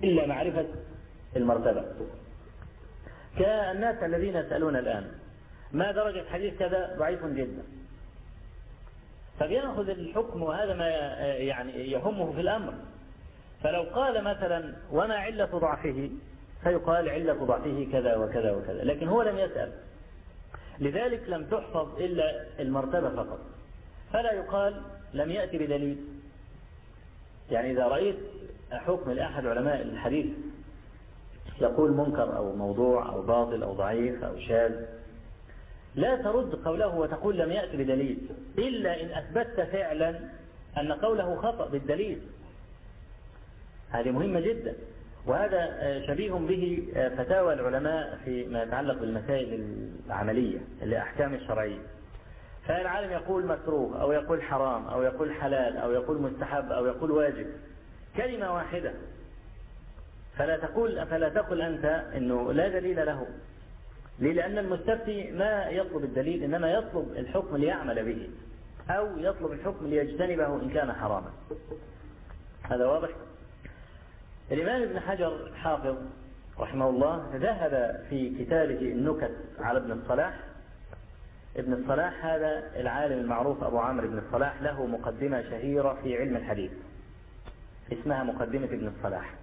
إلا معرفة المرتبة. كالناس الذين يسألون الآن ما درجة حديث كذا ضعيف جدا، فبيأخذ الحكم، وهذا ما يعني يهمه في الأمر. فلو قال مثلا وما علة ضعفه، فيقال علة ضعفه كذا وكذا وكذا، لكن هو لم يسأل، لذلك لم تحفظ إلا المرتبة فقط، فلا يقال لم يأتي بدليل. يعني إذا رأيت حكم لأحد علماء الحديث يقول منكر أو موضوع أو باطل أو ضعيف أو شاذ، لا ترد قوله وتقول لم يأتي بدليل، إلا إن أثبتت فعلا أن قوله خطأ بالدليل. هذه مهمة جدا، وهذا شبيه به فتاوى العلماء فيما يتعلق بالمسائل العملية الأحكام الشرعية. فالعالم يقول مكروه أو يقول حرام أو يقول حلال أو يقول مستحب أو يقول واجب، كلمة واحدة، فلا تقل أنت إنه لا دليل له. ليه؟ لأن المستفتي ما يطلب الدليل، إنما يطلب الحكم ليعمل به، أو يطلب الحكم ليجتنبه إن كان حراما. هذا واضح. الإمام ابن حجر الحافظ رحمه الله ذهب في كتابه النكت على ابن الصلاح. ابن الصلاح هذا العالم المعروف أبو عمرو بن الصلاح، له مقدمة شهيرة في علم الحديث اسمها مقدمة ابن الصلاح.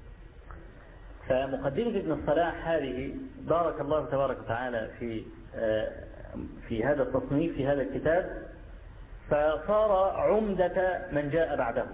فمقدمة ابن الصلاح هذه بارك الله تبارك وتعالى في هذا التصنيف، في هذا الكتاب، فصار عمدة من جاء بعده،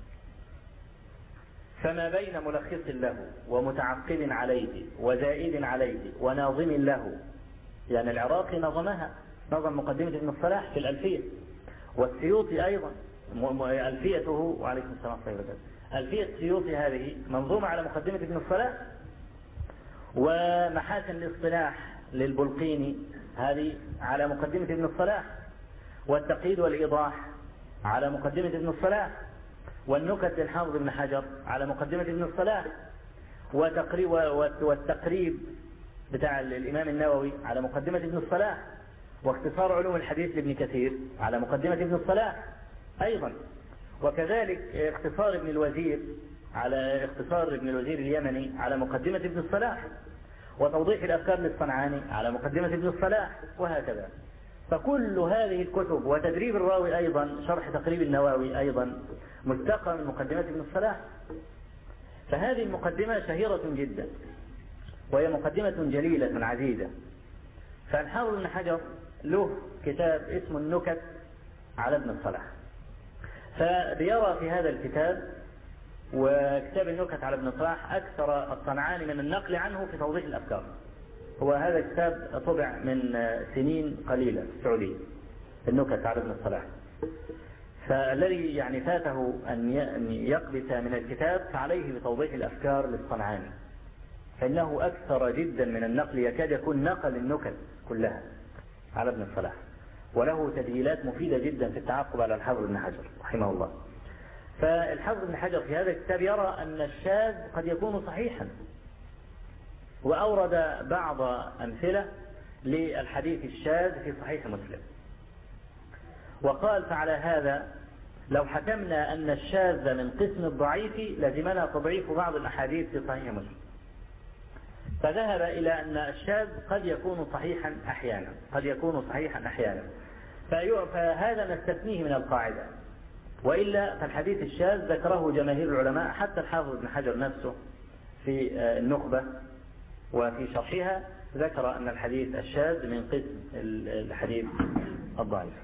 فما بين ملخص له ومتعقب عليه وزائد عليه وناظم له. يعني العراقي نظمها، نظم مقدمة ابن الصلاح في الألفية، والسيوطي أيضا ألفيته، وعليكم السلام ورحمة الله وبركاته، ألفية السيوطي هذه منظومة على مقدمة ابن الصلاح. ومحاسن الاصطلاح للبلقيني هذه على مقدمة ابن الصلاح، والتقييد والإيضاح على مقدمة ابن الصلاح، والنكت للحافظ ابن حجر على مقدمة ابن الصلاح، والتقريب بتاع الإمام النووي على مقدمة ابن الصلاح، واختصار علوم الحديث لابن كثير على مقدمة ابن الصلاح أيضا، وكذلك اختصار ابن الوزير اليمني على مقدمة ابن الصلاح، وتوضيح الأفكار للصنعاني على مقدمة ابن الصلاح، وهكذا. فكل هذه الكتب، وتدريب الراوي أيضا، شرح تقريب النووي أيضا مستقى من مقدمة ابن الصلاح. فهذه المقدمة شهيرة جدا، وهي مقدمة جليلة عزيزة. فالحافظ ابن حجر له كتاب اسمه النكت على ابن الصلاح، فبيرى في هذا الكتاب وكتاب النكت على ابن الصلاح أكثر الصنعاني من النقل عنه في توضيح الأفكار. هو هذا الكتاب طبع من سنين قليلة في السعودية، النكت على ابن الصلاح. فالذي يعني فاته أن يقبس من الكتاب فعليه بتوضيح الأفكار للصنعاني، فإنه أكثر جدا من النقل، يكاد يكون نقل النكت كلها على ابن الصلاح، وله تدليلات مفيدة جدا في التعقب على الحافظ ابن حجر رحمه الله. فالحافظ ابن حجر في هذا الكتاب يرى أن الشاذ قد يكون صحيحا، وأورد بعض أمثلة للحديث الشاذ في صحيح مسلم، وقال فعلى هذا لو حكمنا أن الشاذ من قسم الضعيف لزمنا تضعيف بعض الأحاديث في صحيح مسلم. فذهب إلى أن الشاذ قد يكون صحيحا أحيانا، فهذا نستثنيه من القاعدة، وإلا فالحديث الشاذ ذكره جماهير العلماء، حتى الحافظ ابن حجر نفسه في النخبة وفي شرحها ذكر أن الحديث الشاذ من قسم الحديث الضعيف،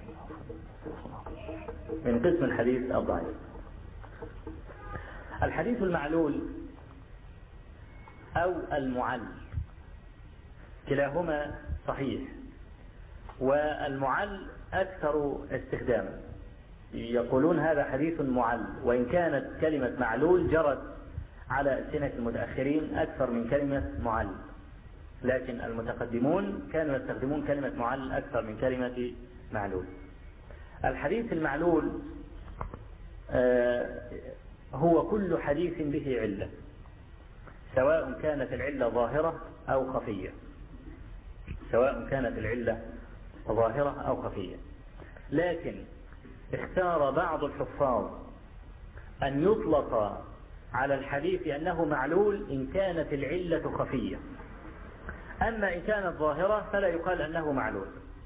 الحديث المعلول أو المعل كلاهما صحيح، والمعل أكثر استخداما. يقولون هذا حديث معل، وإن كانت كلمة معلول جرت على ألسنة المتأخرين أكثر من كلمة معل، لكن المتقدمون كانوا يستخدمون كلمة معل أكثر من كلمة معلول. الحديث المعلول هو كل حديث به علة، سواء كانت العلة ظاهرة أو خفية، لكن اختار بعض الحفاظ أن يطلق على الحديث أنه معلول إن كانت العلة خفية، أما إن كانت ظاهرة فلا يقال أنه معلول.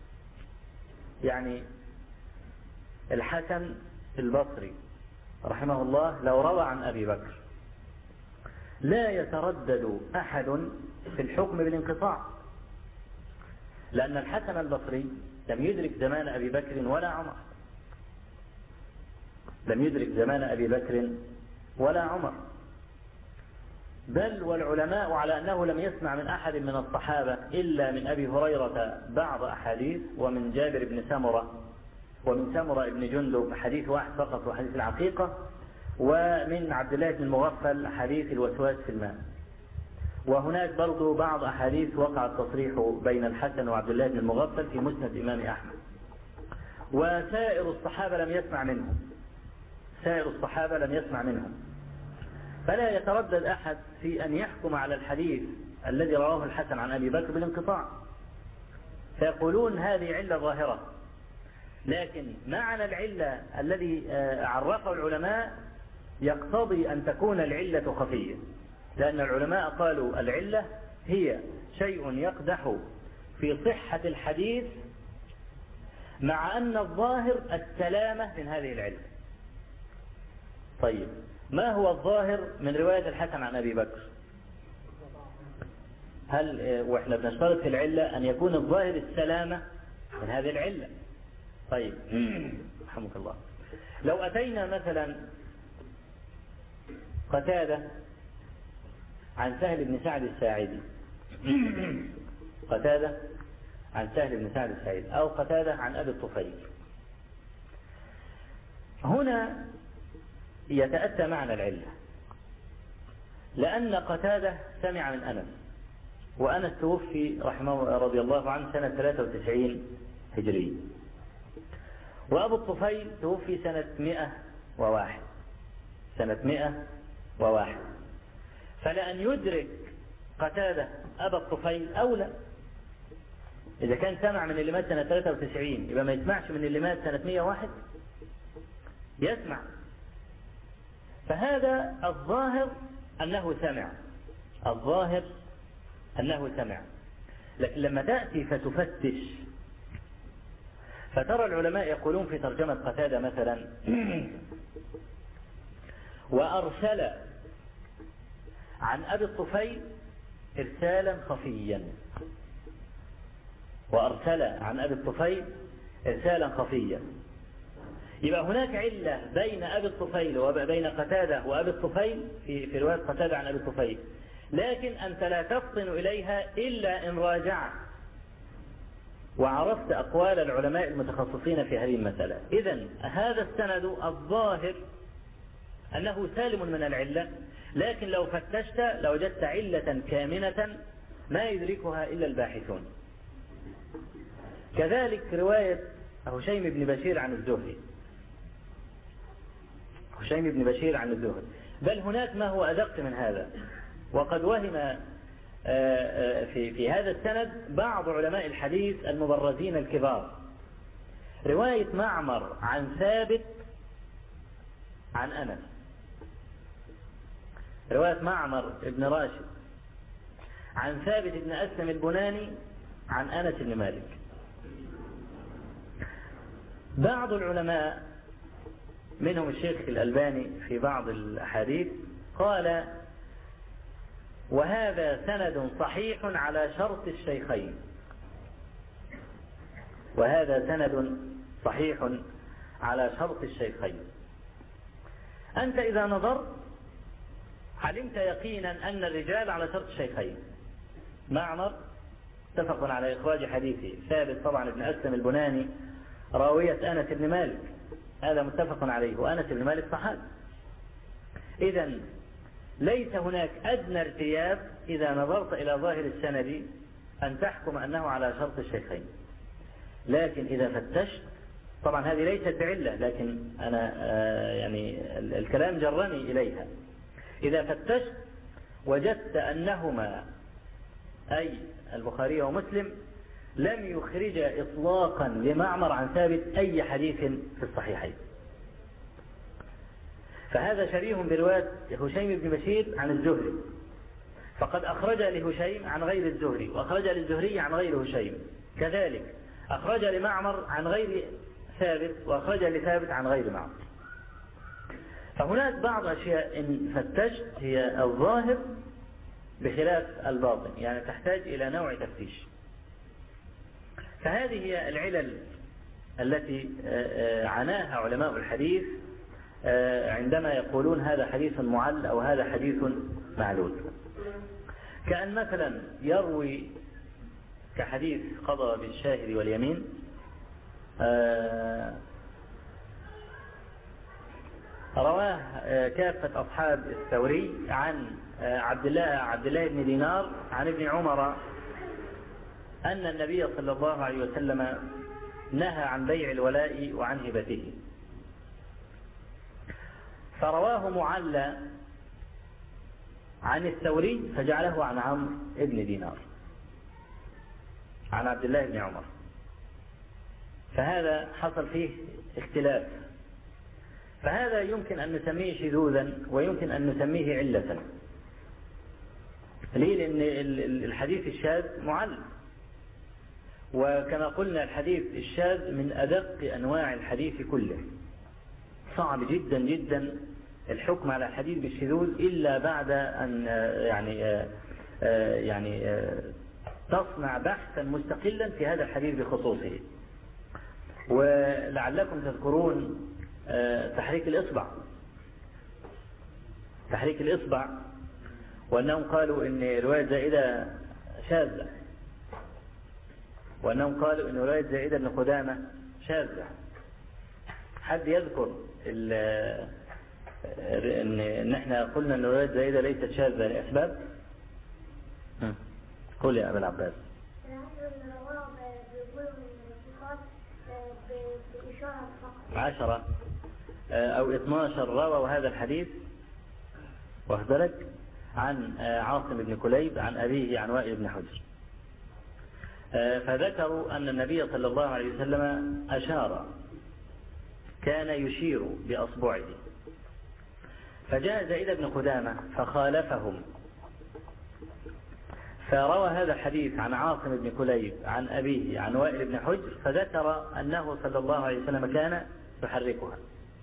يعني الحسن البصري رحمه الله لو روى عن أبي بكر لا يتردد أحد في الحكم بالانقطاع، لأن الحسن البصري لم يدرك زمان أبي بكر ولا عمر، لم يدرك زمان أبي بكر ولا عمر، بل والعلماء على أنه لم يسمع من أحد من الصحابة إلا من أبي هريرة بعض أحاديث، ومن جابر بن سمرة، ومن سمرة بن جندب حديث واحد فقط وحديث العقيقة، ومن عبد الله بن المغفل حديث الوسواس في الماء. وهناك برضو بعض أحاديث وقع التصريح بين الحسن وعبد الله بن المغفل في مسند الإمام أحمد. وسائر الصحابة لم يسمع منهم، سائر الصحابة لم يسمع منهم، فلا يتردد أحد في أن يحكم على الحديث الذي رواه الحسن عن أبي بكر بالانقطاع، فيقولون هذه علة ظاهرة. لكن معنى العلة الذي عرفه العلماء يقتضي أن تكون العلة خفية، لأن العلماء قالوا العلة هي شيء يقدح في صحة الحديث مع أن الظاهر السلامة من هذه العلة. طيب ما هو الظاهر من رواية الحسن عن أبي بكر؟ هل وإحنا بنشترط في العلة أن يكون الظاهر السلامة من هذه العلة؟ طيب رحمك الله، لو أتينا مثلا قتادة عن سهل بن سعد الساعدي، قتادة عن سهل بن سعد الساعدي أو قتادة عن أبي الطفيل، هنا يتأتى معنى العلة، لأن قتادة سمع من أنس، وأنس توفي رحمه رضي الله عنه سنة 93 هجري، وأبو الطفيل توفي سنة 101، سنة 101، فلأن يدرك قتادة أبا الطفيل أولى. إذا كان سمع من اللي مات سنة 93 يبقى ما يسمعش من اللي مات سنة 101؟ يسمع. فهذا الظاهر أنه سمع، الظاهر أنه سمع. لكن لما تأتي فتفتش فترى العلماء يقولون في ترجمة قتادة مثلا وأرسل عن أبي الطفيل إرسالا خفيا، وأرسل عن أبي الطفيل إرسالا خفيا. يبقى هناك علة بين أبي الطفيل وبين قتادة وأبي الطفيل في رواية قتادة عن أبي الطفيل، لكن أنت لا تفطن إليها إلا إن راجعت وعرفت أقوال العلماء المتخصصين في هذه المسألة. إذن هذا السند الظاهر أنه سالم من العلة، لكن لو فتشت لوجدت علة كامنة ما يدركها إلا الباحثون. كذلك رواية هشيم بن بشير عن الزهري، هشيم بن بشير عن الزهري، بل هناك ما هو أدق من هذا، وقد وهم في هذا السند بعض علماء الحديث المبرزين الكبار. رواية معمر عن ثابت عن أنس، رواية معمر بن راشد عن ثابت بن أسلم البناني عن أنس بن مالك. بعض العلماء منهم الشيخ الألباني في بعض الأحاديث قال وهذا سند صحيح على شرط الشيخين، وهذا سند صحيح على شرط الشيخين. أنت إذا نظرت علمت يقينا أن الرجال على شرط الشيخين. معمر اتفق على إخراج حديثه، ثابت طبعا ابن أسلم البناني راوية أنس بن مالك، هذا متفق عليه، وأنس بن مالك صحابي. إذن ليس هناك أدنى ارتياب إذا نظرت إلى ظاهر السند أن تحكم أنه على شرط الشيخين. لكن إذا فتشت، طبعا هذه ليست بعلة لكن أنا يعني الكلام جرني إليها، إذا فتشت وجدت أنهما أي البخاري ومسلم لم يخرج إطلاقا لمعمر عن ثابت أي حديث في الصحيحين. فهذا شبيه برواية هشيم بن بشير عن الزهري، فقد أخرج لهشيم عن غير الزهري، وأخرج للزهري عن غير هشيم، كذلك أخرج لمعمر عن غير ثابت، وأخرج لثابت عن غير معمر. فهناك بعض أشياء إن فتشت هي الظاهر بخلاف الباطن، يعني تحتاج إلى نوع تفتيش. فهذه هي العلل التي عناها علماء الحديث عندما يقولون هذا حديث معل أو هذا حديث معلول. كأن مثلا يروي كحديث قضى بالشاهد واليمين، رواه كافة أصحاب الثوري عن عبد الله بن دينار عن ابن عمر أن النبي صلى الله عليه وسلم نهى عن بيع الولاء وعن هبته، فرواه معلى عن الثوري فجعله عن عمرو بن دينار عن عبد الله بن عمر، فهذا حصل فيه اختلاف. فهذا يمكن أن نسميه شذوذا ويمكن أن نسميه علة. ليه؟ لأن الحديث الشاذ معل، وكما قلنا الحديث الشاذ من أدق أنواع الحديث كله. صعب جدا جدا الحكم على الحديث بالشذوذ إلا بعد أن يعني تصنع بحثا مستقلا في هذا الحديث بخصوصه. ولعلكم تذكرون تحريك الإصبع، وأنهم قالوا إن رواية زائدة شاذة، وأنهم قالوا إن رواية زائدة بن قدامة شاذة. حد يذكر إن إحنا قلنا إن رواية زائدة ليست شاذة لأسباب؟ قل يا أبا العباس. 10 أو 12 رووا هذا الحديث واخذلك عن عاصم بن كليب عن أبيه عن وائل بن حجر، فذكروا أن النبي صلى الله عليه وسلم أشار، كان يشير بأصبعه، فجاء زائد بن قدامة فخالفهم فروى هذا الحديث عن عاصم بن كليب عن أبيه عن وائل بن حجر، فذكر أنه صلى الله عليه وسلم كان يحركها.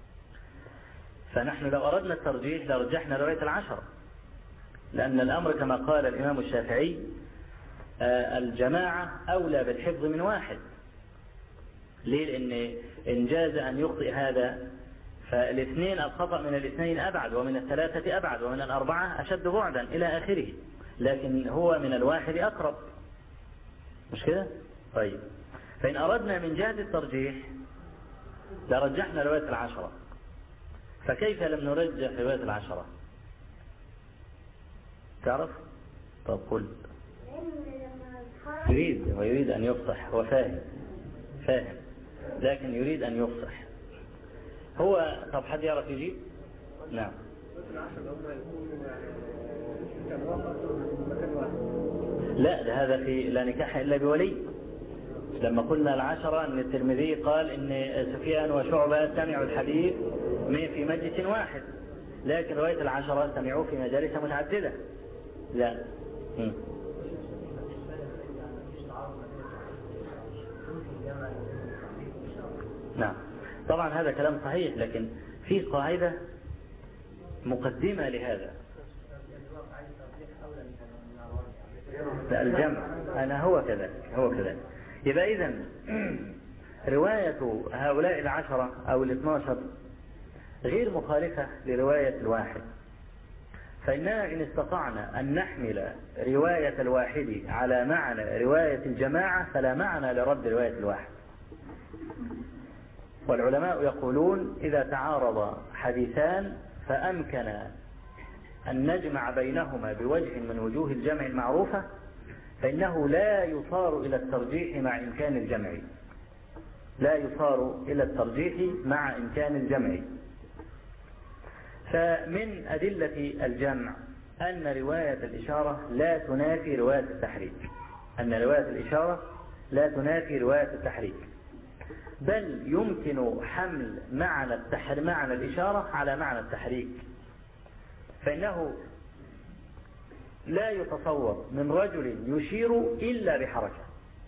فنحن لو أردنا الترجيح لرجحنا رواية 10، لأن الأمر كما قال الإمام الشافعي الجماعة أولى بالحفظ من واحد. ليه؟ لأن إن جاز أن يخطئ هذا فالاثنين الخطأ من الاثنين أبعد، ومن الثلاثة أبعد، ومن الأربعة أشد بعدا إلى آخره، لكن هو من الواحد أقرب، مش كده؟ طيب، فإن أردنا من جهة الترجيح لرجحنا رواية 10، فكيف لم نرجح رواية 10؟ تعرف؟ طب قل. يريد أن يفصح، هو فاهم لكن يريد أن يفصح هو. طب حد يعرف يجيب؟ نعم. لا، ده هذا في لا نكاح إلا بولي. لما قلنا 10 أن الترمذي قال إن سفيان وشعبة سمعوا الحديث في مجلس واحد، لكن رواية 10 سمعوا في مجالس متعددة. لا. نعم، طبعا هذا كلام صحيح، لكن في قاعدة مقدمة لهذا. لا، الجمع أنا هو كذا. يبقى إذن رواية هؤلاء 10 أو 12 غير مخالفة لرواية الواحد، فإننا إن استطعنا أن نحمل رواية الواحد على معنى رواية الجماعة فلا معنى لرد رواية الواحد. والعلماء يقولون إذا تعارض حديثان فأمكن أن نجمع بينهما بوجه من وجوه الجمع المعروفة فإنه لا يصار إلى الترجيح مع إمكان الجمع. فمن أدلة الجمع أن رواية الإشارة لا تنافي رواية التحريك، بل يمكن حمل معنى الإشارة على معنى التحريك، فإنه لا يتصور من رجل يشير إلا بحركة،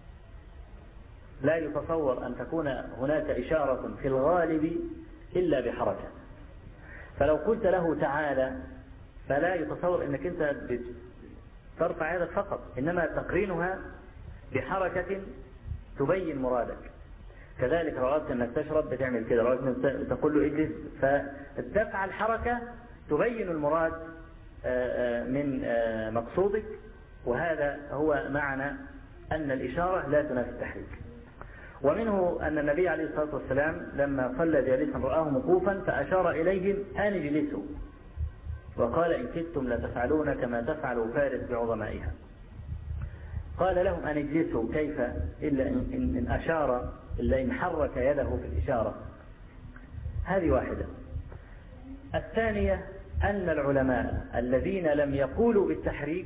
لا يتصور أن تكون هناك إشارة في الغالب إلا بحركة. فلو قلت له تعالى فلا يتصور أنك أنت ترفع يدك فقط، إنما تقرينها بحركة تبين مرادك. كذلك لو أردت أنك تشرب بتعمل كده، لو أردت أنك تقول له اجلس فتفعل حركة تبين المراد من مقصودك. وهذا هو معنى أن الإشارة لا تنافي التحريك. ومنه أن النبي عليه الصلاة والسلام لما صلى جالسا رآهم وقوفا فأشار إليهم أن اجلسوا، وقال إن كدتم لتفعلون كما تفعل فارس بعظمائها. قال لهم أن اجلسوا كيف إلا إن أشار، إلا إن حرك يده في الإشارة. هذه واحدة. الثانية أن العلماء الذين لم يقولوا بالتحريك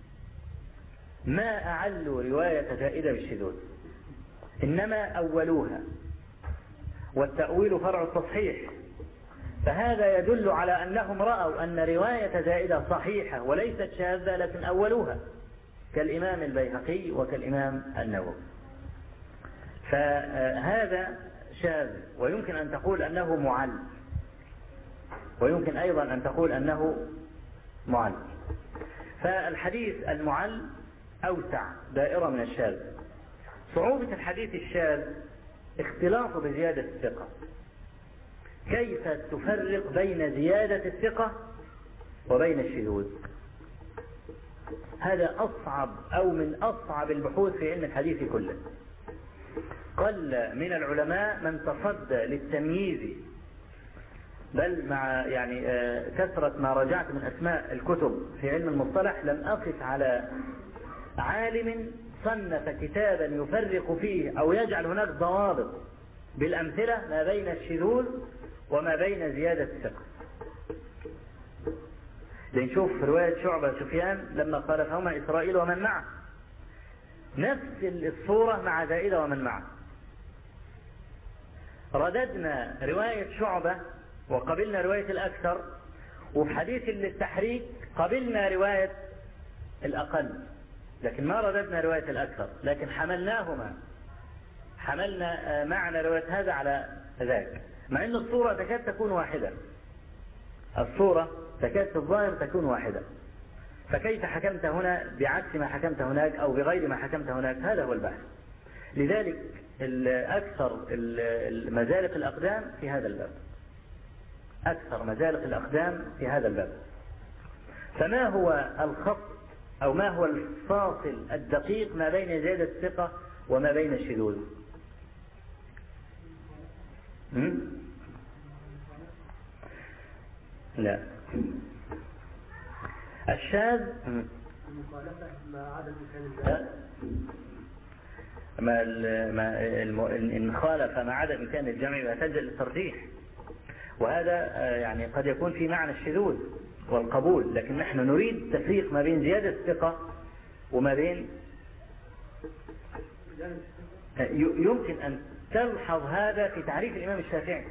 ما أعلوا رواية زائدة بالشذوذ، إنما أولوها، والتأويل فرع التصحيح. فهذا يدل على أنهم رأوا أن رواية زائدة صحيحة وليست شاذة لكن أولوها، كالإمام البيهقي وكالإمام النووي. فهذا شاذ، ويمكن أن تقول أنه معل، ويمكن أيضا أن تقول أنه معل. فالحديث المعل أوسع دائرة من الشاذ. صعوبة الحديث الشاذ اختلاط بزيادة الثقة. كيف تفرق بين زيادة الثقة وبين الشذوذ؟ هذا أصعب أو من أصعب البحوث في علم الحديث كله. قل من العلماء من تصدى للتمييز، بل مع كثرة ما رجعت من أسماء الكتب في علم المصطلح لم أقف على عالم صنف كتابا يفرق فيه أو يجعل هناك ضوابط بالأمثلة ما بين الشذوذ وما بين زيادة الثقة. لنشوف في رواية شعبة سفيان لما قال فهما إسرائيل ومن معه، نفس الصورة مع زائدة ومن معه. رددنا رواية شعبة وقبلنا رواية الأكثر، وفي حديث للتحريك قبلنا رواية الأقل، لكن ما رددنا رواية الأكثر، لكن حملنا معنى رواية هذا على ذاك، مع أن الصورة تكاد تكون واحدة، الصورة تكاد في الظاهر تكون واحدة. فكيف حكمت هنا بعكس ما حكمت هناك أو بغير ما حكمت هناك؟ هذا هو البحث. لذلك أكثر مزالق الأقدام في هذا الباب، أكثر مزالق الأقدام في هذا الباب. فما هو الخط أو ما هو الفاصل الدقيق ما بين زيادة الثقة وما بين الشذوذ؟ لا، الشاذ المخالفة مع عدم إن خالف مع عدم إمكان الجمع يحتاج للترجيح، وهذا قد يكون في معنى الشذوذ والقبول، لكن نحن نريد تفريق ما بين زيادة الثقة وما بين. يمكن أن تلحظ هذا في تعريف الإمام الشافعي.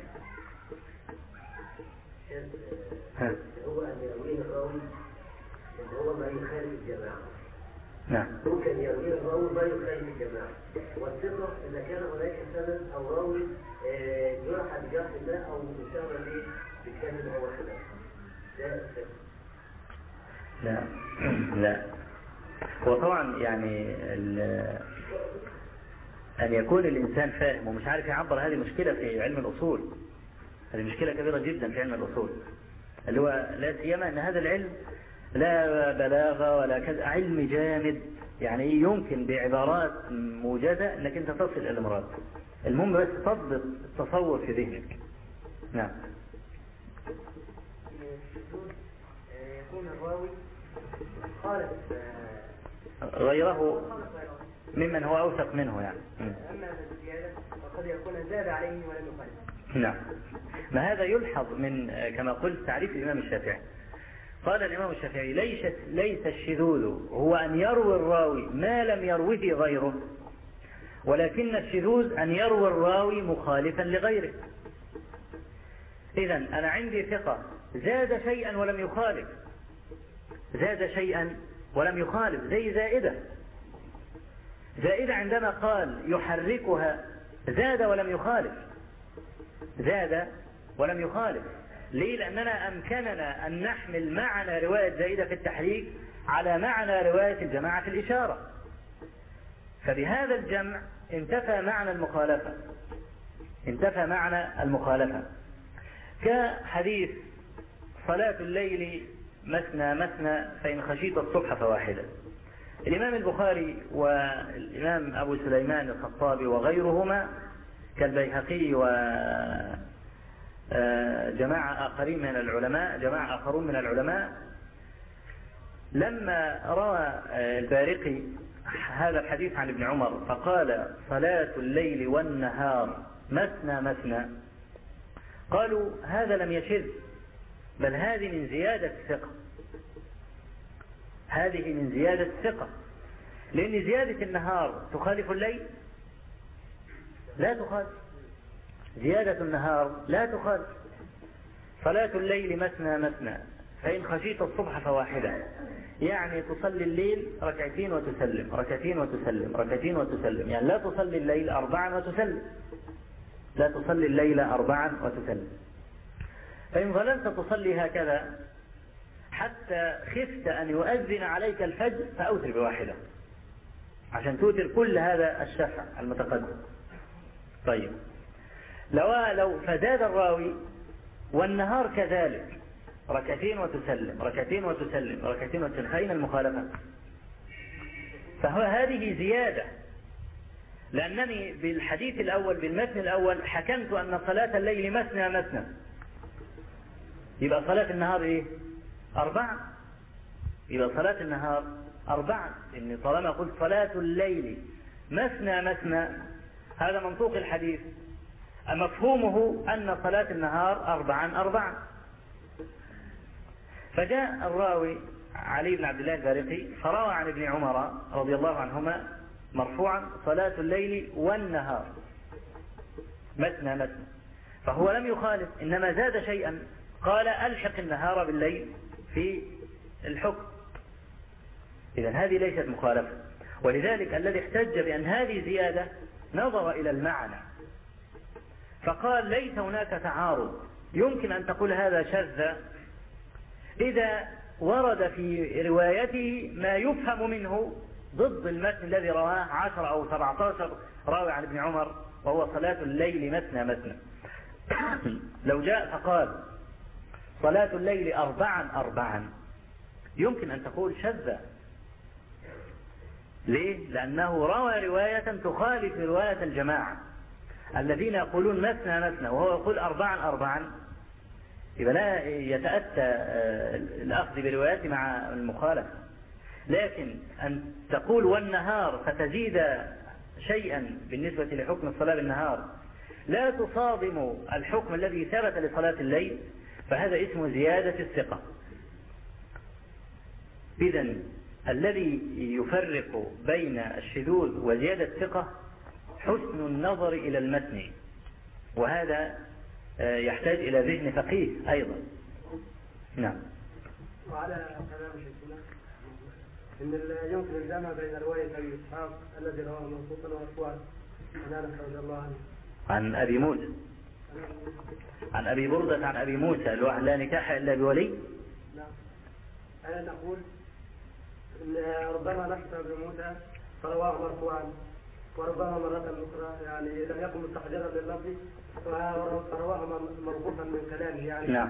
هو أن يرويه الراوي هو ما يخالف الجماعة. نعم. ممكن يرويه الراوي ما يخالف الجماعة، والثقة إذا كان هناك سند أو راوي جرح بجرح الله أو مشابه به بكلمة أو خلاف. لا. وطبعا أن يكون الإنسان فاهم ومش عارف يعبر، هذه مشكلة في علم الأصول، هذه مشكلة كبيرة جدا في علم الأصول، اللي هو لا سيما أن هذا العلم لا بلاغة ولا كذا، علم جامد، يمكن بعبارات موجزة أنك أنت تصل إلى المراد. المهم بس تضبط التصور في ذهنك. نعم. يكون الراوي خالف غيره ممن هو أوثق منه أما الزيادة فقد يكون زاد عليه ولم يخالف. نعم. ما هذا يلحظ من كما قلت تعريف الإمام الشافعي. قال الإمام الشافعي ليس الشذوذ هو أن يروي الراوي ما لم يروه غيره، ولكن الشذوذ أن يروي الراوي مخالفا لغيره. إذن أنا عندي ثقة زاد شيئا ولم يخالف، زاد شيئا ولم يخالف، زي زائدة عندما قال يحركها زاد ولم يخالف، زاد ولم يخالف. ليه؟ لأننا أمكننا أن نحمل معنى رواية زائدة في التحريك على معنى رواية الجماعة في الإشارة، فبهذا الجمع انتفى معنى المخالفة، انتفى معنى المخالفة. كحديث صلاة الليل مثنى مثنى فإن خشيت الصبح فواحدة. الإمام البخاري والإمام أبو سليمان الخطابي وغيرهما كالبيهقي وجماعة آخرين من العلماء لما روى البارقي هذا الحديث عن ابن عمر فقال صلاة الليل والنهار مثنى مثنى، قالوا هذا لم يشذ، بل هذه من زيادة الثقة، هذه من زيادة الثقة، لأن زيادة النهار تخالف الليل؟ لا تخالف، زيادة النهار لا تخالف. صلاة الليل مثنى مثنى فإن خشيت الصبح فواحدة، يعني تصلي الليل ركعتين وتسلم، ركعتين وتسلم، ركعتين وتسلم، يعني لا تصلي الليل 4 وتسلم، لا تصلي الليل 4 وتسلم. فإن ظللت تصلي هكذا حتى خفت أن يؤذن عليك الفجر فأوتر بواحدة عشان توتر كل هذا الشفع المتقدم. طيب لو فزاد الراوي والنهار كذلك ركعتين وتسلم، ركعتين وتسلم، ركعتين وتسلم، فأين المخالفة؟ فهو هذه زيادة، لأنني بالحديث الأول بالمتن الأول حكمت أن صلاة الليل مثنى مثنى، يبقى صلاة النهار إيه؟ 4، يبقى صلاة النهار 4، إن طالما قلت صلاة الليل مثنى مثنى هذا منطوق الحديث، مفهومه أن صلاة النهار 4. فجاء الراوي علي بن عبد الله البارقي فروى عن ابن عمر رضي الله عنهما مرفوعا صلاة الليل والنهار مثنى مثنى، فهو لم يخالف، إنما زاد شيئا، قال ألحق النهار بالليل في الحكم. إذن هذه ليست مخالفة، ولذلك الذي احتج بأن هذه زيادة نظر إلى المعنى فقال ليس هناك تعارض، يمكن أن تقول هذا شذ إذا ورد في روايته ما يفهم منه ضد المتن الذي رواه 10 أو 17 راوي عن ابن عمر وهو صلاة الليل مثنى مثنى. لو جاء فقال صلاة الليل 4 يمكن أن تقول شذ. ليه؟ لأنه روى رواية تخالف رواية الجماعة الذين يقولون مثنى مثنى وهو يقول 4، يبقى لا يتأتى الأخذ بروايات مع المخالفة. لكن أن تقول والنهار فتزيد شيئا بالنسبة لحكم الصلاة بالنهار لا تصادم الحكم الذي ثبت لصلاة الليل، فهذا اسمه زيادة الثقة. إذن الذي يفرق بين الشذوذ وزيادة الثقة حسن النظر إلى المتن، وهذا يحتاج إلى ذهن فقيه أيضا. نعم. وعلى كلام شيخنا إن يمكن الجمع بين رواية أبي إسحاق الذي رواه منصوصا ومرفوعا عن أنس رضي الله عنه عن أبي موسى، عن أبي بردة عن أبي موسى لا نكاح إلا بولي. نعم. أنا نقول إن ربما نحس أبي موسى فرواه مرفوعا، وربما مرة أخرى يعني لم يكن مستحضرا لللفظ فرواه موقوفا من كلامه يعني. نعم.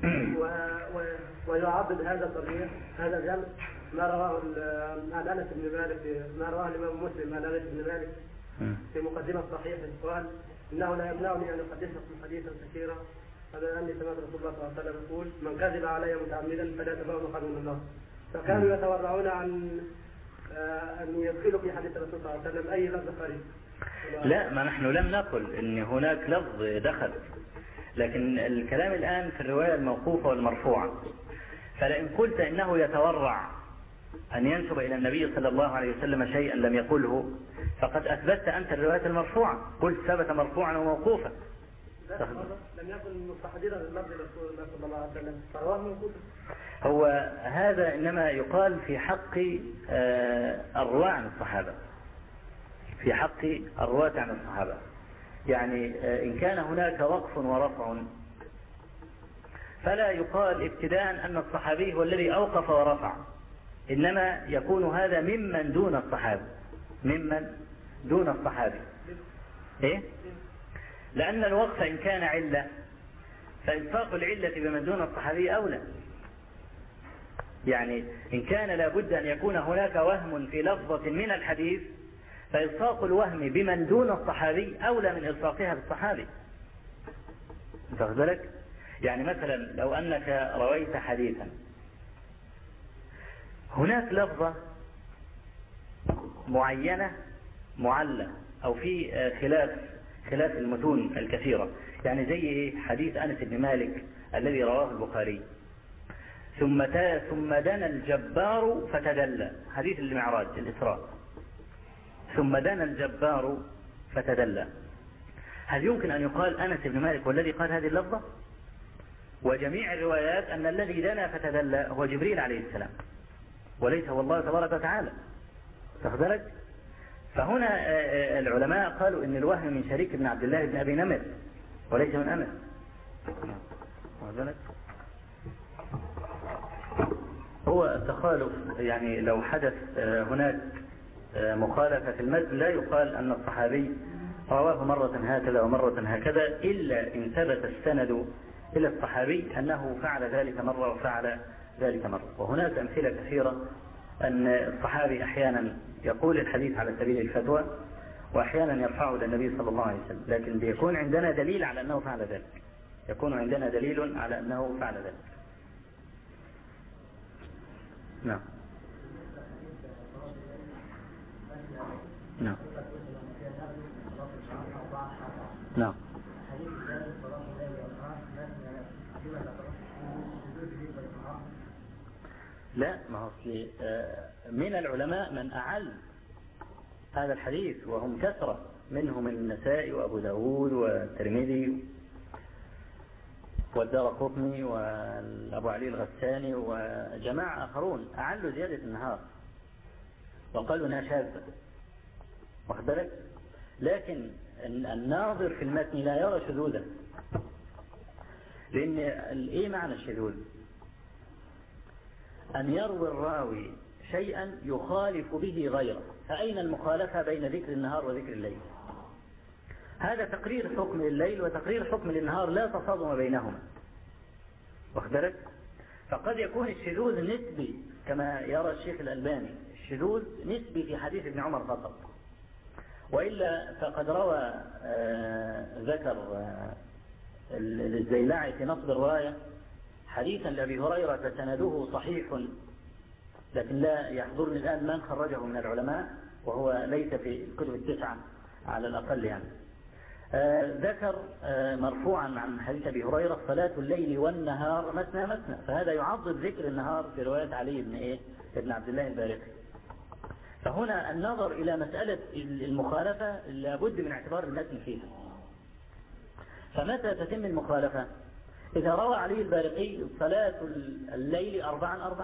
ويعضد هذا الضمير هذا الجمع ما رواه عن أنس بن مالك، ما رواه الإمام مسلم عن أنس بن مالك في مقدمة صحيح قال إنه لا يمنعني أن أحدثكم حديثا كثيرا هذا أني سمعت رسول الله صلى الله عليه وسلم يقول من كذب علي متعمدا فلا تبعوا مقام من النار. فكانوا يتورعون عن أن يدخلوا في حديث الرسول صلى الله عليه وسلم أي لفظ خارج. لا، ما نحن لم نقل إن هناك لفظ دخل، لكن الكلام الآن في الرواية الموقوفة والمرفوعة. فلئن قلت إنه يتورع أن ينسب إلى النبي صلى الله عليه وسلم شيئا لم يقله فقد أثبتت أنت الروايات المرفوعة، قلت ثبت مرفوعا وموقوفا. لم يكن مستحضرا لللفظ رسول الله صلى الله عليه وسلم فرواه موقوفا. هو هذا إنما يقال في حق الرواة عن الصحابة، في حق الرواة عن الصحابة. يعني إن كان هناك وقف ورفع فلا يقال ابتداء أن الصحابي هو الذي أوقف ورفع، إنما يكون هذا ممن دون الصحابي، ممن دون الصحابي. إيه؟ لأن الوقف إن كان علة فإلصاق العلة بمن دون الصحابي أولى. يعني إن كان لابد أن يكون هناك وهم في لفظة من الحديث فإلصاق الوهم بمن دون الصحابي أولى من إلصاقها بالصحابي. تاخد بالك؟ يعني مثلا لو أنك رويت حديثا هناك لفظة معينة معلة أو في خلاف المتون الكثيرة، يعني زي حديث أنس بن مالك الذي رواه البخاري ثم دنا الجبار فتدلى، حديث المعراج الإسراء، ثم دنا الجبار فتدلى. هل يمكن أن يقال أنس بن مالك والذي قال هذه اللفظة؟ وجميع الروايات أن الذي دنا فتدلى هو جبريل عليه السلام وليس هو الله تبارك وتعالى. تاخد بالك؟ فهنا العلماء قالوا إن الوهم من شريك بن عبد الله بن أبي نمر وليس من أنس. تاخد بالك؟ هو التخالف يعني لو حدث هناك مخالفة في المتن لا يقال أن الصحابي رواه مرة هكذا ومرة هكذا إلا إن ثبت السند إلى الصحابي أنه فعل ذلك مرة وفعل ذلك مرة. وهناك أمثلة كثيرة أن الصحابي أحيانا يقول الحديث على سبيل الفتوى وأحيانا يرفعه إلى النبي صلى الله عليه وسلم، لكن بيكون عندنا دليل على أنه فعل ذلك، يكون عندنا دليل على أنه فعل ذلك. نعم نعم نعم. لا، ما هو من العلماء من أعل هذا الحديث وهم كثرة، منهم النسائي وأبو داود والترمذي والدارقطني وأبو علي الغساني وجماعة آخرون أعلوا زيادة النهار وقالوا انها شاذة. واخد بالك؟ لكن الناظر في المتن لا يرى شذوذا، لأن ايه معنى الشذوذ؟ أن يروي الراوي شيئا يخالف به غيره، فأين المخالفة بين ذكر النهار وذكر الليل؟ هذا تقرير حكم لليل وتقرير حكم للنهار لا تصادم بينهما. واخد بالك؟ فقد يكون الشذوذ نسبي كما يرى الشيخ الألباني، الشذوذ نسبي في حديث ابن عمر فقط، وإلا فقد روى ذكر الزيلعي في نصب الراية حديثا لأبي هريرة سنده صحيح، لكن لا يحضرني الآن من خرجه من العلماء وهو ليس في الكتب التسعة على الأقل يعني. ذكر مرفوعا عن حديث أبي هريرة صلاة الليل والنهار مثنى مثنى، فهذا يعضد ذكر النهار في رواية علي بن عبد الله البارقي. فهنا النظر إلى مسألة المخالفة لابد من اعتبار المتن فيها. فمتى تتم المخالفة؟ إذا روى علي البارقي صلاة الليل 4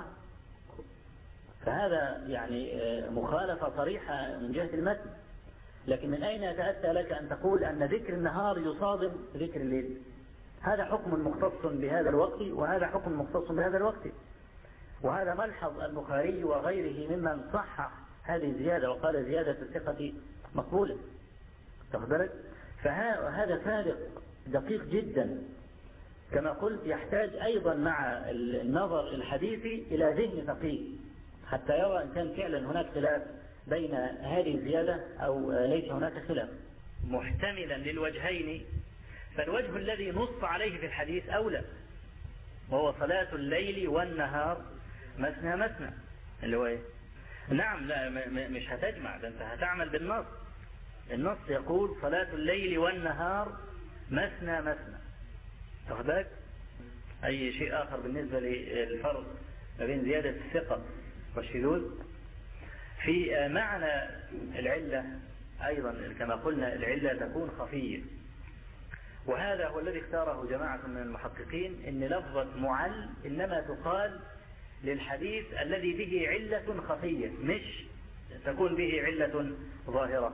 فهذا يعني مخالفة صريحة من جهة المتن. لكن من أين يتأتى لك أن تقول أن ذكر النهار يصادم ذكر الليل؟ هذا حكم مختص بهذا الوقت وهذا حكم مختص بهذا الوقت. وهذا ملحظ البخاري وغيره ممن صحح هذه الزيادة وقال زيادة الثقة مقبولة. تاخد بالك؟ فهذا فارق دقيق جدا، كما قلت يحتاج أيضا مع النظر الحديثي إلى ذهن فقيه حتى يرى إن كان فعلا هناك خلاف بين هذه الزيادة أو ليس هناك خلاف. محتملا للوجهين، فالوجه الذي نص عليه في الحديث أولى، وهو صلاة الليل والنهار مثنى مثنى، اللي هو إيه؟ نعم، لا مش هتجمع، ده أنت هتعمل بالنص. النص يقول صلاة الليل والنهار مثنى مثنى. تاخد بالك؟ أي شيء آخر بالنسبة للفرق ما بين زيادة الثقة والشذوذ. في معنى العلة أيضا كما قلنا العلة تكون خفية، وهذا هو الذي اختاره جماعة من المحققين، إن لفظة معل إنما تقال للحديث الذي به علة خفية، مش تكون به علة ظاهرة.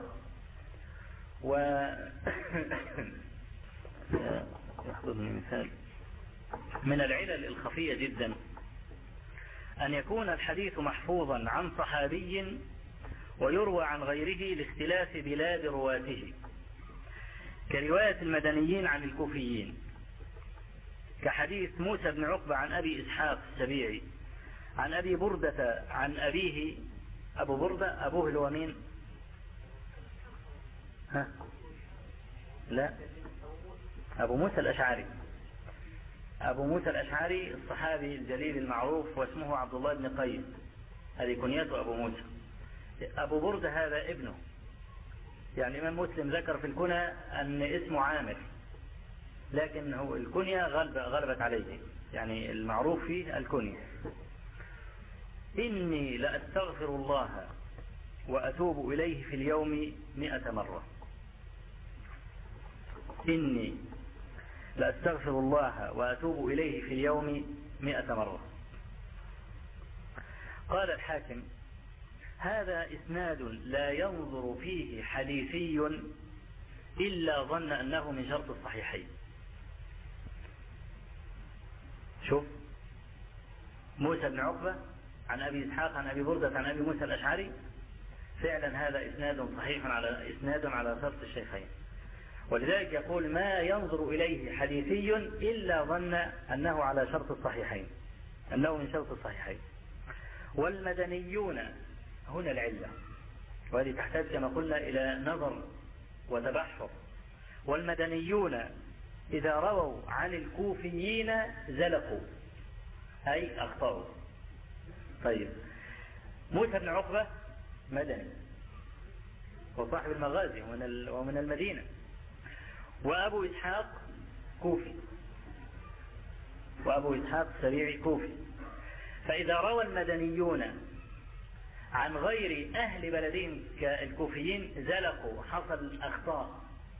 يحضرني مثال من العلل الخفية جدا أن يكون الحديث محفوظا عن صحابي ويروى عن غيره لاختلاف بلاد رواته، كرواية المدنيين عن الكوفيين، كحديث موسى بن عقبة عن أبي إسحاق السبيعي عن أبي بردة عن أبيه. أبو بردة أبوه اللي هو مين؟ لا، أبو موسى الأشعري. أبو موسى الأشعري الصحابي الجليل المعروف واسمه عبد الله بن قيس، هذه كنيته أبو موسى. أبو بردة هذا ابنه، يعني الإمام مسلم ذكر في الكنى أن اسمه عامر، لكن هو الكنية غلبت عليه، يعني المعروف فيه الكنية. إني لأستغفر الله وأتوب إليه في اليوم 100 مرة. إني لأستغفر الله وأتوب إليه في اليوم 100 مرة. قال الحاكم: هذا إسناد لا ينظر فيه حديثي إلا ظن أنه من شرط الصحيحين. شوف، موسى بن عقبة عن أبي إسحاق عن أبي بردة عن أبي موسى الأشعري، فعلا هذا إسناد صحيح على شرط الشيخين، ولذلك يقول ما ينظر إليه حديثي إلا ظن أنه على شرط الصحيحين، أنه من شرط الصحيحين. والمدنيون هنا العلة، وهذه تحتاج كما قلنا إلى نظر وتبحر. والمدنيون إذا رووا عن الكوفيين زلقوا أي أخطأوا. طيب، موسى بن عقبة مدني وصاحب المغازي ومن المدينة، وأبو إسحاق كوفي، وأبو إسحاق السبيعي كوفي. فإذا روى المدنيون عن غير أهل بلدهم كالكوفيين زلقوا، حصل أخطاء.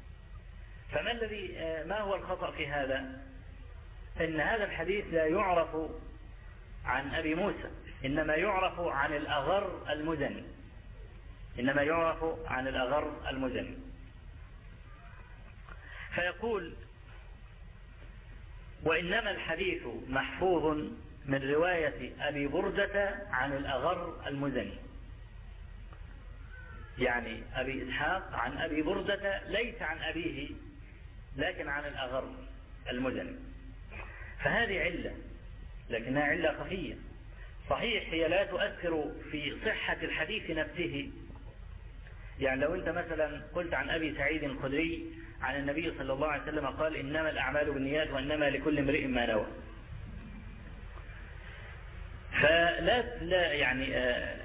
ما هو الخطأ في هذا؟ إن هذا الحديث لا يعرف عن أبي موسى، إنما يعرف عن الأغر المزني، إنما يعرف عن الأغر المزني. فيقول: وإنما الحديث محفوظ من رواية أبي بردة عن الأغر المزني، يعني أبي إسحاق عن أبي بردة ليس عن أبيه لكن عن الأغر المزني. فهذه علة، لكنها علة خفية. صحيح هي لا تؤثر في صحة الحديث نفسه، يعني لو أنت مثلا قلت عن أبي سعيد الخدري عن النبي صلى الله عليه وسلم قال: إنما الأعمال بالنيات وإنما لكل امرئ ما نوى، فلا يعني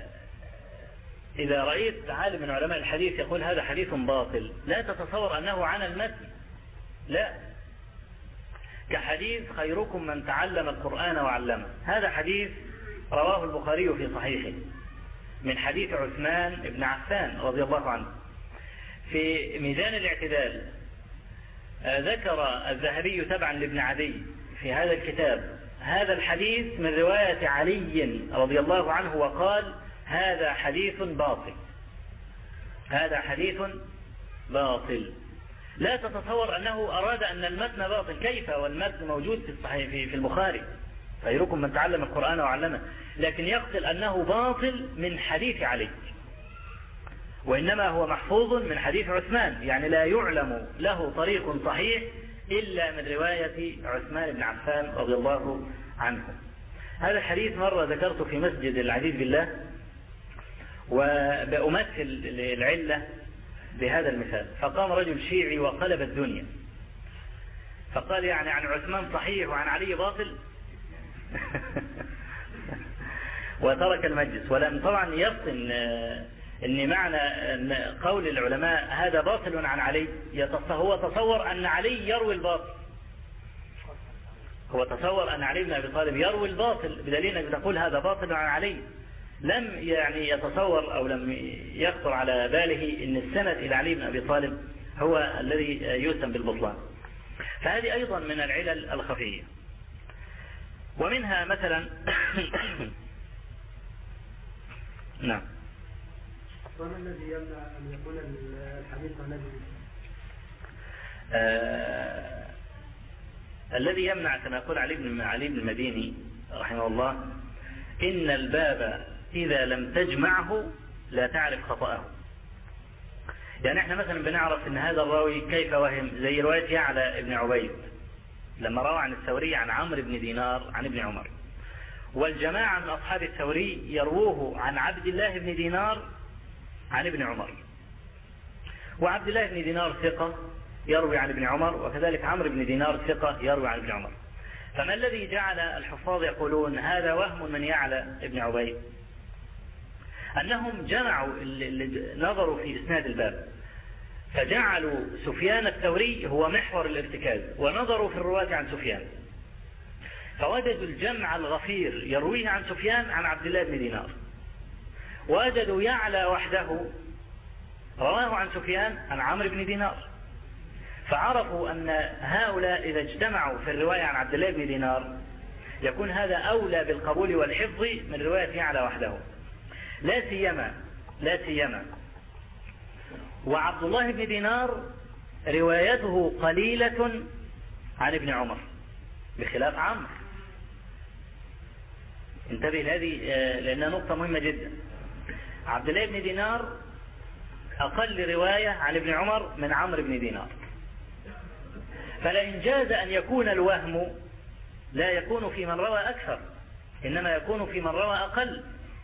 إذا رأيت عالم من علماء الحديث يقول هذا حديث باطل، لا تتصور أنه عن المتن، لا. كحديث خيركم من تعلم القرآن وعلمه، هذا حديث رواه البخاري في صحيحه من حديث عثمان بن عفان رضي الله عنه. في ميزان الاعتدال ذكر الذهبي تبعا لابن عدي في هذا الكتاب هذا الحديث من رواية علي رضي الله عنه، وقال: هذا حديث باطل، هذا حديث باطل. لا تتصور أنه أراد أن المتن باطل، كيف والمتن موجود في الصحيح في البخاري، خيركم من تعلم القرآن وعلمه، لكن يقتل أنه باطل من حديث علي، وإنما هو محفوظ من حديث عثمان، يعني لا يعلم له طريق صحيح إلا من رواية عثمان بن عفان رضي الله عنه. هذا الحديث مرة ذكرته في مسجد العزيز بالله، وبأمثل العلة بهذا المثال. فقام رجل شيعي وقلب الدنيا، فقال: يعني عن عثمان صحيح وعن علي باطل. وترك المجلس، ولم طبعا يفطن ان معنى أن قول العلماء هذا باطل عن علي، هو تصور ان علي يروي الباطل، هو تصور ان علي بن ابي طالب يروي الباطل، بدليل انك تقول هذا باطل عن علي. لم يعني يتصور أو لم يخطر على باله أن السند إلى علي بن أبي طالب هو الذي يسمى بالبطلان. فهذه أيضا من العلل الخفية. ومنها مثلا نعم. وما الذي يمنع أن يكون الحديث عن نبي؟ الذي يمنع كما يقول علي بن المديني رحمه الله: إن الباب إذا لم تجمعه لا تعرف خطأه. يعني احنا مثلا بنعرف ان هذا الراوي كيف وهم، زي رواية يعلى ابن عبيد لما روى عن الثوري عن عمرو بن دينار عن ابن عمر، والجماعة من أصحاب الثوري يروه عن عبد الله بن دينار عن ابن عمر، وعبد الله بن دينار ثقة يروي عن ابن عمر، وكذلك عمرو بن دينار ثقة يروي عن ابن عمر. فما الذي جعل الحفاظ يقولون هذا وهم من يعلى ابن عبيد؟ أنهم جمعوا نظروا في إسناد الباب فجعلوا سفيان الثوري هو محور الارتكاز، ونظروا في الرواة عن سفيان فوجدوا الجمع الغفير يرويه عن سفيان عن عبد الله بن دينار، وجدوا يعلى وحده رواه عن سفيان عن عمرو بن دينار، فعرفوا أن هؤلاء إذا اجتمعوا في الرواية عن عبد الله بن دينار يكون هذا أولى بالقبول والحفظ من رواية يعلى وحده، لا سيما وعبد الله بن دينار روايته قليلة عن ابن عمر بخلاف عمرو. انتبه لهذه لأنها نقطة مهمة جدا. عبد الله بن دينار أقل رواية عن ابن عمر من عمرو بن دينار، فلئن جاز أن يكون الوهم لا يكون في من روى أكثر، إنما يكون في من روى أقل.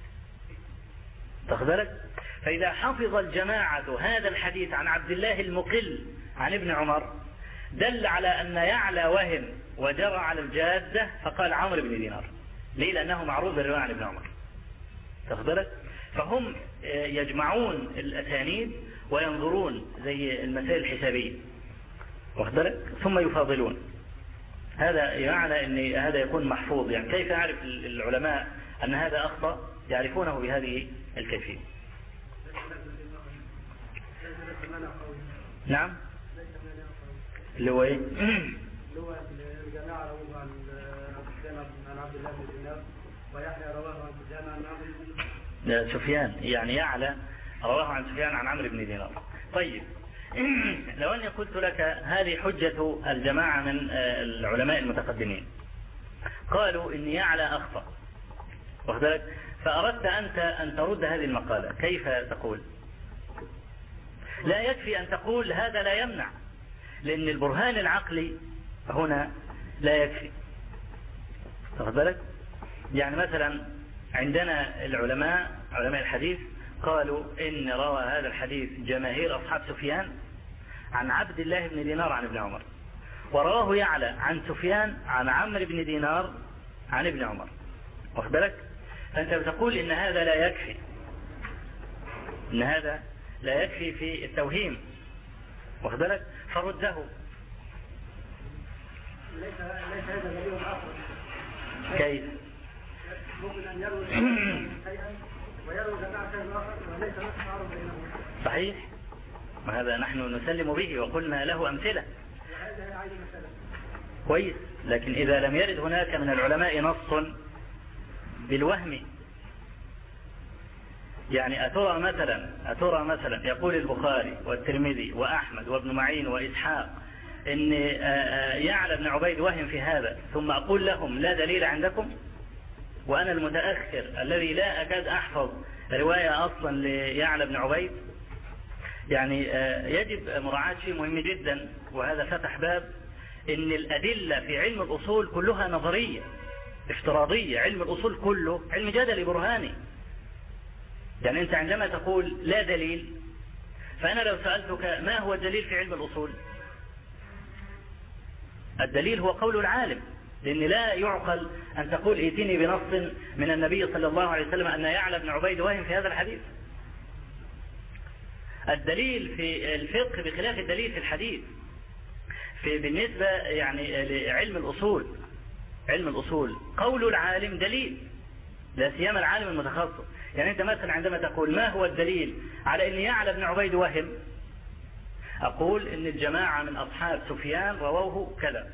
تخبرك؟ فإذا حفظ الجماعة هذا الحديث عن عبد الله المقل عن ابن عمر دل على أن يعلى وهم وجرى على الجادة فقال عمرو بن دينار. ليه؟ لأنه معروف بالرواية عن ابن عمر. تخبرك؟ فهم يجمعون الأسانيد وينظرون زي المسائل الحسابية، واخبرك، ثم يفاضلون. هذا معنى أن هذا يكون محفوظ. يعني كيف يعرف العلماء أن هذا أخطأ؟ يعرفونه بهذه الكيفية. نعم. اللي هو ايه؟ اللي هو الجماعة رواه عن سفيان عن عبد الله بن دينار، ويحيى رواه عن سفيان عن عمرو بن سفيان، يعني يعلى رواه عن سفيان عن عمرو بن دينار. طيب لو أني قلت لك هذه حجة الجماعة من العلماء المتقدمين، قالوا إن يعلى أخطأ، واخذلك، فأردت أنت أن ترد هذه المقالة، كيف تقول؟ لا يكفي أن تقول هذا لا يمنع، لأن البرهان العقلي هنا لا يكفي. واخذلك، يعني مثلا عندنا العلماء علماء الحديث قالوا إن روى هذا الحديث جماهير أصحاب سفيان عن عبد الله بن دينار عن ابن عمر، ورواه يعلى عن سفيان عن عمرو بن دينار عن ابن عمر. واخد بالك؟ فأنت بتقول إن هذا لا يكفي، إن هذا لا يكفي في التوهيم. واخد بالك؟ فرده. ليس هذا دليل آخر. كيف؟ ممكن أن يروي شيئا ويروي جماعة شيئا آخر وليس نفس تعارض بينهم. صحيح، وهذا نحن نسلم به وقلنا له أمثلة. وهذا عايز مثلا. كويس، لكن إذا لم يرد هناك من العلماء نص بالوهم، يعني أترى مثلا يقول البخاري والترمذي وأحمد وابن معين وإسحاق إن يعلى بن عبيد وهم في هذا، ثم أقول لهم لا دليل عندكم، وأنا المتأخر الذي لا أكاد أحفظ رواية أصلا ليعلى بن عبيد. يعني يجب مراعاة شيء مهم جدا، وهذا فتح باب إن الأدلة في علم الأصول كلها نظرية افتراضية. علم الأصول كله علم جدلي برهاني. يعني أنت عندما تقول لا دليل، فأنا لو سألتك ما هو الدليل في علم الأصول؟ الدليل هو قول العالم، لأن لا يعقل أن تقول ائتني بنص من النبي صلى الله عليه وسلم أن يعلى بن عبيد وهم في هذا الحديث. الدليل في الفقه بخلاف الدليل في الحديث. بالنسبة يعني لعلم الأصول، علم الأصول قول العالم دليل، لا سيما العالم المتخصص. يعني أنت مثلا عندما تقول ما هو الدليل على أن يعلى بن عبيد وهم، أقول إن الجماعة من أصحاب سفيان رووه كذا،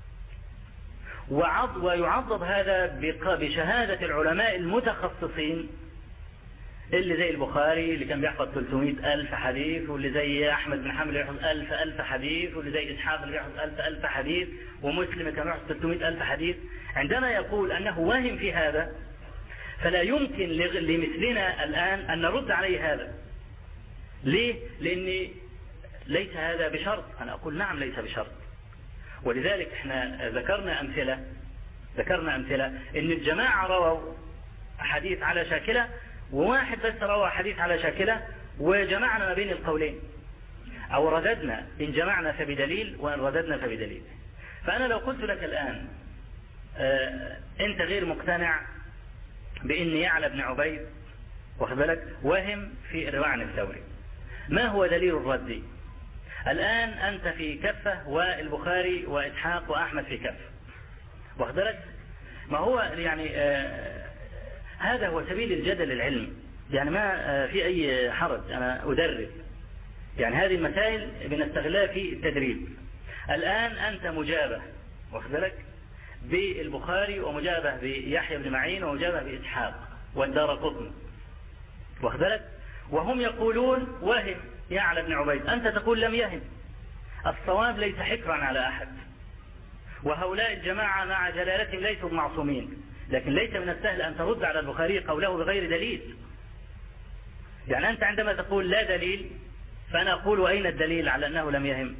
ويعضد هذا بشهادة العلماء المتخصصين اللي زي البخاري اللي كان بيحفظ 300,000 حديث، واللي زي أحمد بن حنبل يحفظ 1000 حديث، واللي زي إسحاق اللي يحفظ 1000 حديث، ومسلم كان يحفظ 300,000 حديث. عندما يقول أنه وهم في هذا فلا يمكن لمثلنا الآن أن نرد عليه هذا. ليه؟ لأن ليس هذا بشرط. أنا أقول نعم ليس بشرط، ولذلك احنا ذكرنا أمثلة إن الجماعة رووا حديث على شاكلة، وواحد بس روى حديث على شاكلة، وجمعنا ما بين القولين، أو رددنا، إن جمعنا فبدليل وإن رددنا فبدليل. فأنا لو قلت لك الآن أنت غير مقتنع بأن يعلى بن عبيد واخد بالك وهم في الرواية عن الثوري، ما هو دليل الرد؟ الآن أنت في كفة والبخاري وإسحاق وأحمد في كفة واخد بالك. ما هو يعني هذا هو سبيل الجدل العلمي، يعني ما في أي حرج. أنا أدرب، يعني هذه المسائل بنستغلها في التدريب. الآن أنت مجابه واخد بالك بالبخاري، ومجابه بيحيى بن معين، ومجابه بإسحاق والدارقطني واخد بالك، وهم يقولون وهم يعلى بن عبيد، أنت تقول لم يهم. الصواب ليس حكرا على أحد، وهؤلاء الجماعة مع جلالتهم ليسوا معصومين، لكن ليس من السهل أن ترد على البخاري قوله بغير دليل. يعني أنت عندما تقول لا دليل، فأنا أقول وأين الدليل على أنه لم يهم؟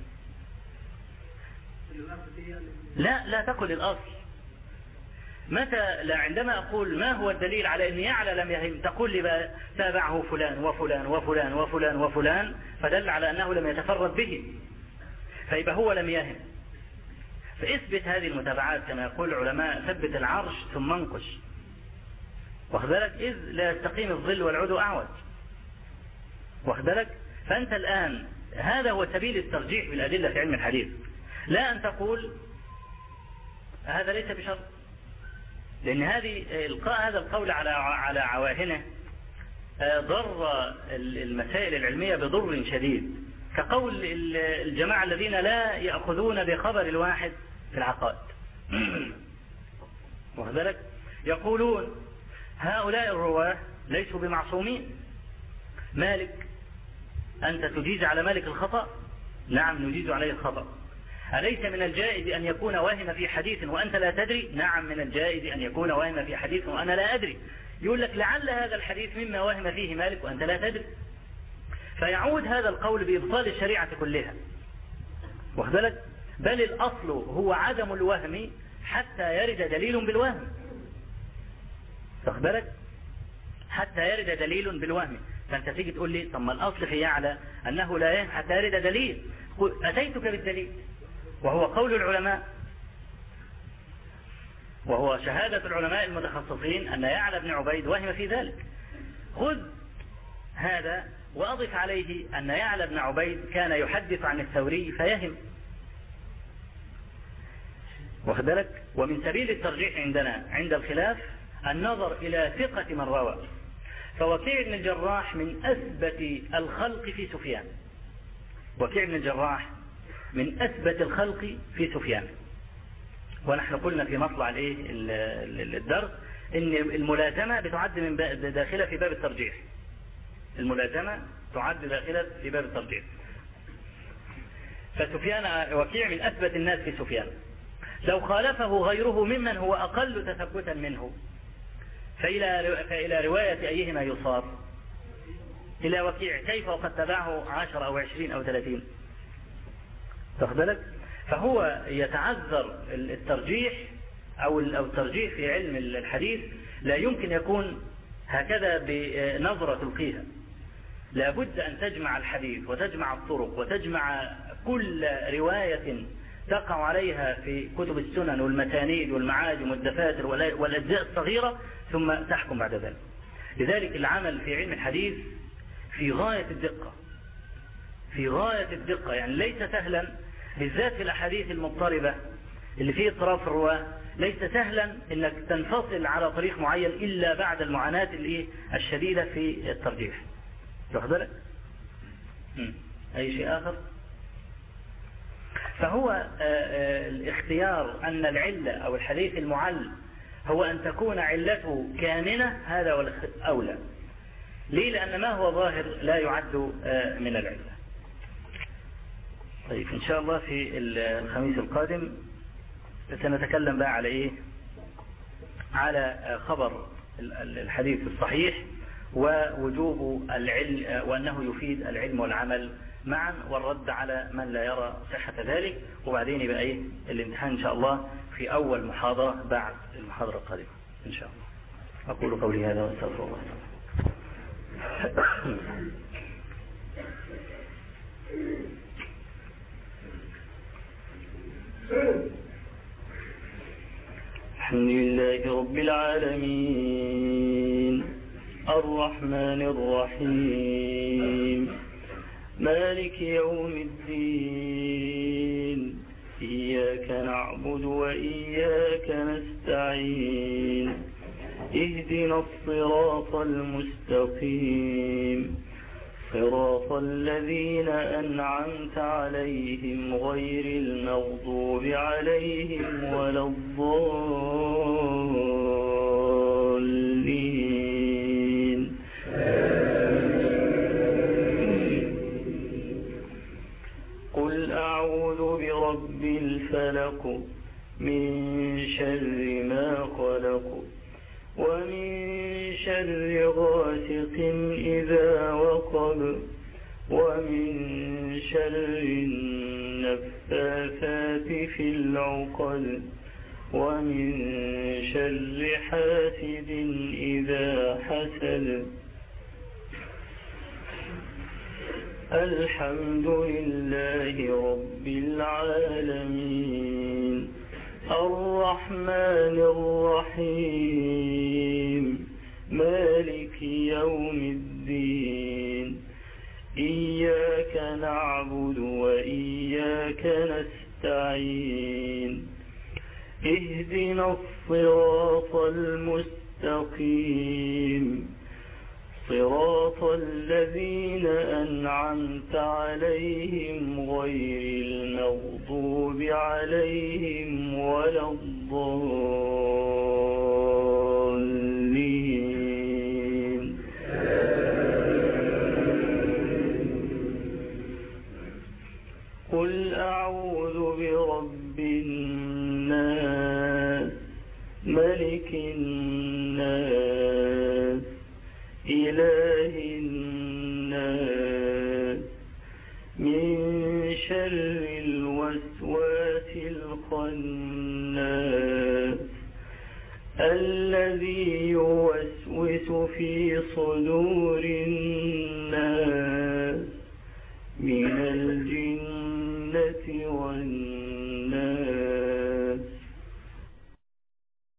لا تقل الأصل. متى لا عندما أقول ما هو الدليل على أن يعلى لم يهم، تقول لي تابعه فلان وفلان وفلان وفلان وفلان فدل على أنه لم يتفرد به، فيبقى هو لم يهم. فاثبت هذه المتابعات كما يقول العلماء: ثبت العرش ثم انقش واخد بالك، إذ لا يستقيم الظل والعدو أعوج واخد بالك. فأنت الآن هذا هو سبيل الترجيح بالأدلة في علم الحديث، لا أن تقول هذا ليس بشرط، لأن إلقاء هذا القول على عواهنه ضر المسائل العلمية بضر شديد، كقول الجماعة الذين لا يأخذون بخبر الواحد في العقائد واخد بالك، يقولون هؤلاء الرواة ليسوا بمعصومين. مالك، أنت تجيز على مالك الخطأ؟ نعم نجيز عليه الخطأ. أليس من الجائز أن يكون واهم في حديث وأنت لا تدري؟ نعم من الجائز أن يكون واهم في حديث وأنا لا أدري. يقول لك لعل هذا الحديث مما واهم فيه مالك وأنت لا تدري، فيعود هذا القول بإبطال الشريعة كلها واخد بالك. بل الأصل هو عدم الوهم حتى يرد دليل بالوهم واخد بالك، حتى يرد دليل بالوهم. فأنت تيجي تقول لي طب ما الأصل في يعلى أنه لا يهم حتى يرد دليل، أتيتك بالدليل وهو قول العلماء، وهو شهادة العلماء المتخصصين أن يعلى بن عبيد وهم في ذلك. خذ هذا وأضف عليه أن يعلى بن عبيد كان يحدث عن الثوري فيهم واخد بالك. ومن سبيل الترجيح عندنا عند الخلاف النظر إلى ثقة من روى، فوكيع بن الجراح من أثبت الخلق في سفيان، وكيع بن الجراح من أثبت الخلق في سفيان. ونحن قلنا في مطلع الدرس إن الملازمة بتعد من داخلة في باب الترجيح، الملازمة تعد داخلة في باب الترجيح. فسفيان وكيع من أثبت الناس في سفيان، لو خالفه غيره ممن هو أقل تثبتا منه فإلى رواية أيهما يصار؟ إلى وكيع، كيف وقد تبعه 10 أو 20 أو 30 تاخد بالك. فهو يتعذر الترجيح أو الترجيح في علم الحديث لا يمكن يكون هكذا بنظرة تلقيها، لابد أن تجمع الحديث وتجمع الطرق وتجمع كل رواية تقع عليها في كتب السنن والمتانيد والمعاجم والدفاتر والأجزاء الصغيرة، ثم تحكم بعد ذلك. لذلك العمل في علم الحديث في غاية الدقة، في غاية الدقة، يعني ليس سهلا، بالذات في الأحاديث المضطربة اللي فيه اضطراب في الرواة، ليس سهلا انك تنفصل على طريق معين الا بعد المعاناة الشديدة في الترجيح. واخد بالك؟ اي شيء اخر؟ فهو الاختيار ان العلة او الحديث المعل هو ان تكون علته كامنة، هذا هو اولى. ليه؟ لان ما هو ظاهر لا يعد من العلة. طيب ان شاء الله في الخميس القادم سنتكلم بقى على ايه؟ على خبر الحديث الصحيح ووجوب العلم وانه يفيد العلم والعمل معا، والرد على من لا يرى صحة ذلك. وبعدين يبقى ايه الامتحان ان شاء الله في اول محاضرة بعد المحاضرة القادمة ان شاء الله. اقول قولي هذا واستغفر الله. الحمد لله رب العالمين الرحمن الرحيم مالك يوم الدين إياك نعبد وإياك نستعين اهدنا الصراط المستقيم صراط الذين أنعمت عليهم غير المغضوب عليهم ولا الضالين. قل أعوذ برب الفلق من شر ما خلق ومن شر غاسق إذا وقب ومن شر النفاثات في العقد ومن شر حاسد إذا حسد. الحمد لله رب العالمين الرحمن الرحيم مالك يوم الدين إياك نعبد وإياك نستعين اهدنا الصراط المستقيم صراط الذين أنعمت عليهم غير المغضوب عليهم ولا الضالين. قل أعوذ برب الناس ملك الناس إله الناس من شر الوسواس الخناس الذي يوسوس في صدور الناس من الجنة والناس.